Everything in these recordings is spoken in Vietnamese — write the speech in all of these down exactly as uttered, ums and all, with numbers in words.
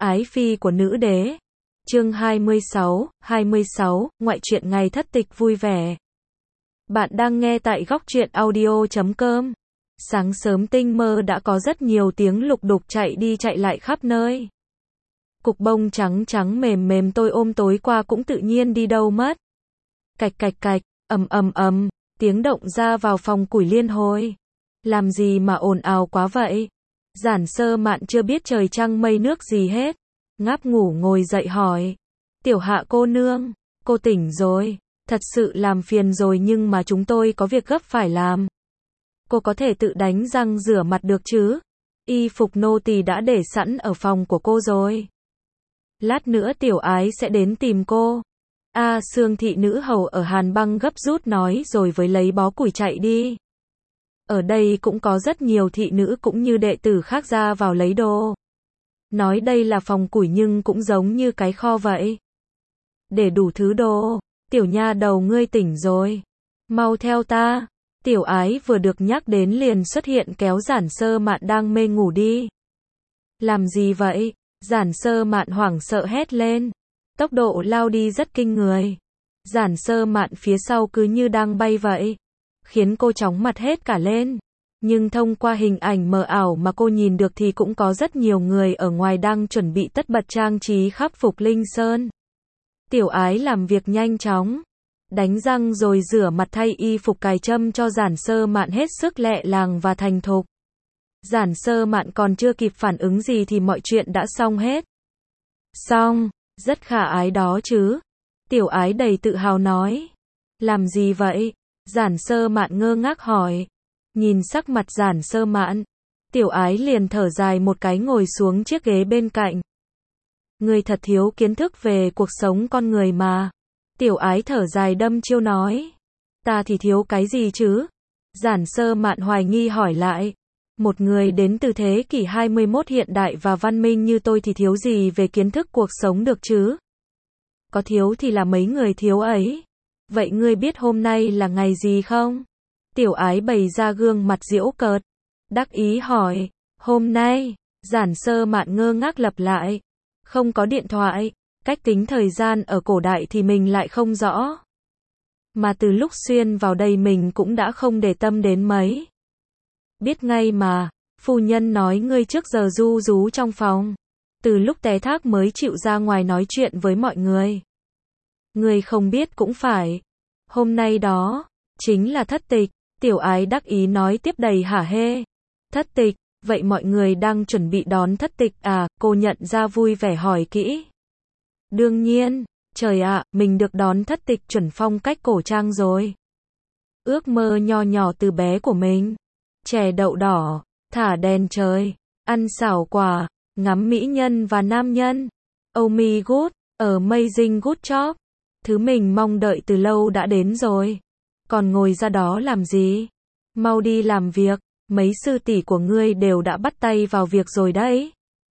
Ái phi của nữ đế. Chương hai mươi sáu, hai mươi sáu, ngoại truyện ngày thất tịch vui vẻ. Bạn đang nghe tại góc truyện audio chấm com. Sáng sớm tinh mơ đã có rất nhiều tiếng lục đục chạy đi chạy lại khắp nơi. Cục bông trắng trắng mềm mềm tôi ôm tối qua cũng tự nhiên đi đâu mất. Cạch cạch cạch, ầm ầm ầm, tiếng động ra vào phòng củi liên hồi. Làm gì mà ồn ào quá vậy? Giản Sơ Mạn chưa biết trời trăng mây nước gì hết. Ngáp ngủ ngồi dậy hỏi. Tiểu Hạ cô nương, cô tỉnh rồi. Thật sự làm phiền rồi nhưng mà chúng tôi có việc gấp phải làm. Cô có thể tự đánh răng rửa mặt được chứ? Y phục nô tỳ đã để sẵn ở phòng của cô rồi. Lát nữa Tiểu Ái sẽ đến tìm cô. A Sương thị nữ hầu ở Hàn Băng gấp rút nói rồi với lấy bó củi chạy đi. Ở đây cũng có rất nhiều thị nữ cũng như đệ tử khác ra vào lấy đồ. Nói đây là phòng củi nhưng cũng giống như cái kho vậy. Để đủ thứ đồ. Tiểu nha đầu ngươi tỉnh rồi. Mau theo ta. Tiểu Ái vừa được nhắc đến liền xuất hiện kéo Giản Sơ Mạn đang mê ngủ đi. Làm gì vậy? Giản Sơ Mạn hoảng sợ hét lên. Tốc độ lao đi rất kinh người. Giản Sơ Mạn phía sau cứ như đang bay vậy. Khiến cô chóng mặt hết cả lên. Nhưng thông qua hình ảnh mờ ảo mà cô nhìn được thì cũng có rất nhiều người ở ngoài đang chuẩn bị tất bật trang trí khắp Phục Linh Sơn. Tiểu Ái làm việc nhanh chóng. Đánh răng rồi rửa mặt thay y phục cài châm cho Giản Sơ Mạn hết sức lẹ làng và thành thục. Giản Sơ Mạn còn chưa kịp phản ứng gì thì mọi chuyện đã xong hết. Xong, rất khả ái đó chứ. Tiểu Ái đầy tự hào nói. Làm gì vậy? Giản Sơ Mạn ngơ ngác hỏi. Nhìn sắc mặt Giản Sơ Mạn, Tiểu Ái liền thở dài một cái ngồi xuống chiếc ghế bên cạnh. Người thật thiếu kiến thức về cuộc sống con người mà. Tiểu Ái thở dài đâm chiêu nói. Ta thì thiếu cái gì chứ? Giản Sơ Mạn hoài nghi hỏi lại. Một người đến từ thế kỷ hai mươi mốt hiện đại và văn minh như tôi thì thiếu gì về kiến thức cuộc sống được chứ? Có thiếu thì là mấy người thiếu ấy. Vậy ngươi biết hôm nay là ngày gì không? Tiểu Ái bày ra gương mặt giễu cợt. Đắc ý hỏi. Hôm nay, Giản Sơ Mạn ngơ ngác lặp lại. Không có điện thoại, cách tính thời gian ở cổ đại thì mình lại không rõ. Mà từ lúc xuyên vào đây mình cũng đã không để tâm đến mấy. Biết ngay mà, phu nhân nói ngươi trước giờ ru rú trong phòng. Từ lúc té thác mới chịu ra ngoài nói chuyện với mọi người. Ngươi không biết cũng phải. Hôm nay đó, chính là thất tịch. Tiểu Ái đắc ý nói tiếp đầy hả hê. Thất tịch, vậy mọi người đang chuẩn bị đón thất tịch à? Cô nhận ra vui vẻ hỏi kỹ. Đương nhiên, trời ạ, mình được đón thất tịch chuẩn phong cách cổ trang rồi. Ước mơ nho nhỏ từ bé của mình. Chè đậu đỏ, thả đèn trời, ăn xảo quả, ngắm mỹ nhân và nam nhân. Oh my god, amazing good job. Thứ mình mong đợi từ lâu đã đến rồi. Còn ngồi ra đó làm gì? Mau đi làm việc, mấy sư tỷ của ngươi đều đã bắt tay vào việc rồi đấy.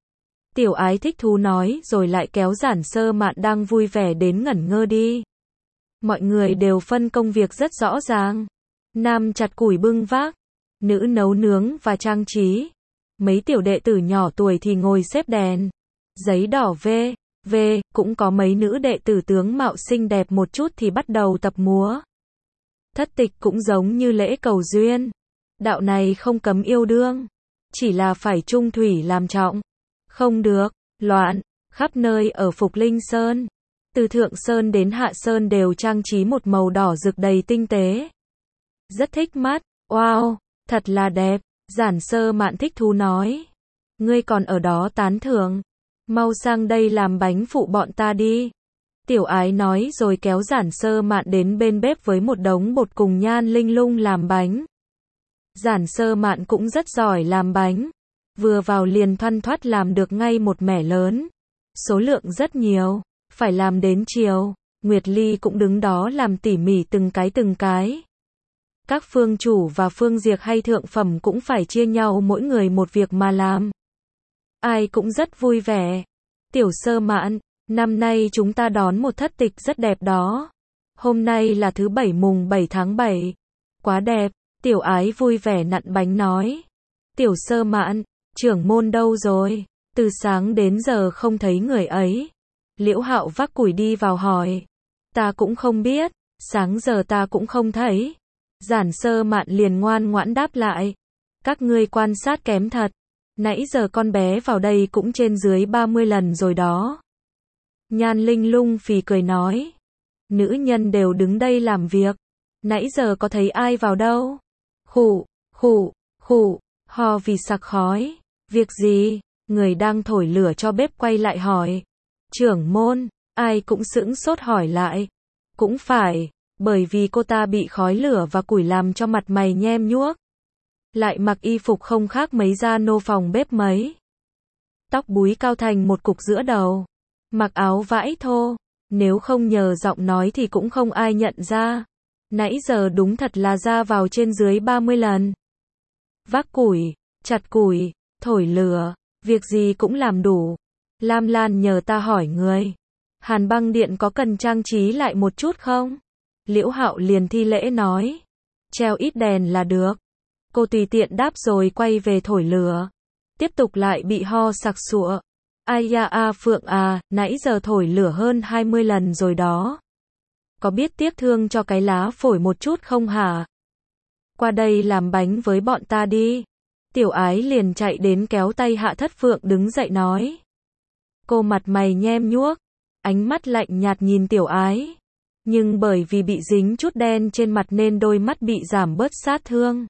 Tiểu Ái thích thú nói rồi lại kéo Giản Sơ Mạn đang vui vẻ đến ngẩn ngơ đi. Mọi người đều phân công việc rất rõ ràng. Nam chặt củi bưng vác, nữ nấu nướng và trang trí. Mấy tiểu đệ tử nhỏ tuổi thì ngồi xếp đèn. Giấy đỏ vê, vê, cũng có mấy nữ đệ tử tướng mạo xinh đẹp một chút thì bắt đầu tập múa. Thất tịch cũng giống như lễ cầu duyên. Đạo này không cấm yêu đương. Chỉ là phải trung thủy làm trọng. Không được, loạn, khắp nơi ở Phục Linh Sơn. Từ Thượng Sơn đến Hạ Sơn đều trang trí một màu đỏ rực đầy tinh tế. Rất thích mắt, wow, thật là đẹp. Giản Sơ Mạn thích thú nói. Ngươi còn ở đó tán thưởng. Mau sang đây làm bánh phụ bọn ta đi. Tiểu Ái nói rồi kéo Giản Sơ Mạn đến bên bếp với một đống bột cùng nhan linh lung làm bánh. Giản Sơ Mạn cũng rất giỏi làm bánh. Vừa vào liền thoăn thoắt làm được ngay một mẻ lớn. Số lượng rất nhiều. Phải làm đến chiều. Nguyệt Ly cũng đứng đó làm tỉ mỉ từng cái từng cái. Các phương chủ và phương diệt hay thượng phẩm cũng phải chia nhau mỗi người một việc mà làm. Ai cũng rất vui vẻ. Tiểu Sơ Mạn, năm nay chúng ta đón một thất tịch rất đẹp đó. Hôm nay là thứ bảy mùng bảy tháng bảy. Quá đẹp. Tiểu Ái vui vẻ nặn bánh nói. Tiểu Sơ Mạn, trưởng môn đâu rồi? Từ sáng đến giờ không thấy người ấy. Liễu Hạo vác củi đi vào hỏi. Ta cũng không biết, sáng giờ ta cũng không thấy. Giản Sơ Mạn liền ngoan ngoãn đáp lại. Các ngươi quan sát kém thật. Nãy giờ con bé vào đây cũng trên dưới ba mươi lần rồi đó. Nhan Linh Lung phì cười nói. Nữ nhân đều đứng đây làm việc. Nãy giờ có thấy ai vào đâu. Khụ, khụ, khụ, ho vì sặc khói. Việc gì? Người đang thổi lửa cho bếp quay lại hỏi. Trưởng môn, ai cũng sững sốt hỏi lại. Cũng phải, bởi vì cô ta bị khói lửa và củi làm cho mặt mày nhem nhuốc. Lại mặc y phục không khác mấy gia nô phòng bếp mấy. Tóc búi cao thành một cục giữa đầu. Mặc áo vải thô. Nếu không nhờ giọng nói thì cũng không ai nhận ra. Nãy giờ đúng thật là ra vào trên dưới ba mươi lần. Vác củi, chặt củi, thổi lửa, việc gì cũng làm đủ. Lam Lan nhờ ta hỏi người. Hàn Băng Điện có cần trang trí lại một chút không? Liễu Hạo liền thi lễ nói. Treo ít đèn là được. Cô tùy tiện đáp rồi quay về thổi lửa. Tiếp tục lại bị ho sặc sụa. Ai da a Phượng à, nãy giờ thổi lửa hơn hai mươi lần rồi đó. Có biết tiếc thương cho cái lá phổi một chút không hả? Qua đây làm bánh với bọn ta đi. Tiểu Ái liền chạy đến kéo tay Hạ Thất Phượng đứng dậy nói. Cô mặt mày nhem nhuốc, ánh mắt lạnh nhạt nhìn Tiểu Ái. Nhưng bởi vì bị dính chút đen trên mặt nên đôi mắt bị giảm bớt sát thương.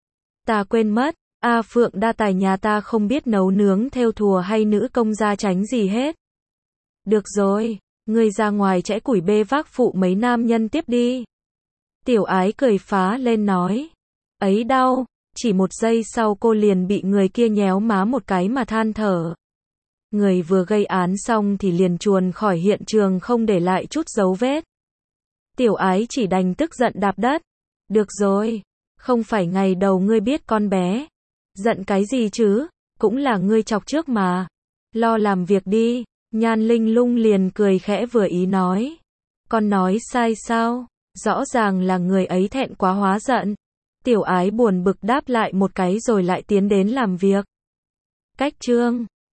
Ta quên mất, A Phượng đa tài nhà ta không biết nấu nướng thêu thùa hay nữ công gia tránh gì hết. Được rồi, ngươi ra ngoài chẽ củi bê vác phụ mấy nam nhân tiếp đi. Tiểu Ái cười phá lên nói. Ấy đau, chỉ một giây sau cô liền bị người kia nhéo má một cái mà than thở. Người vừa gây án xong thì liền chuồn khỏi hiện trường không để lại chút dấu vết. Tiểu Ái chỉ đành tức giận đạp đất. Được rồi, không phải ngày đầu ngươi biết con bé. Giận cái gì chứ, cũng là ngươi chọc trước mà. Lo làm việc đi. Nhan Linh Lung liền cười khẽ vừa ý nói. Con nói sai sao? Rõ ràng là người ấy thẹn quá hóa giận. Tiểu Ái buồn bực đáp lại một cái rồi lại tiến đến làm việc. Cách chương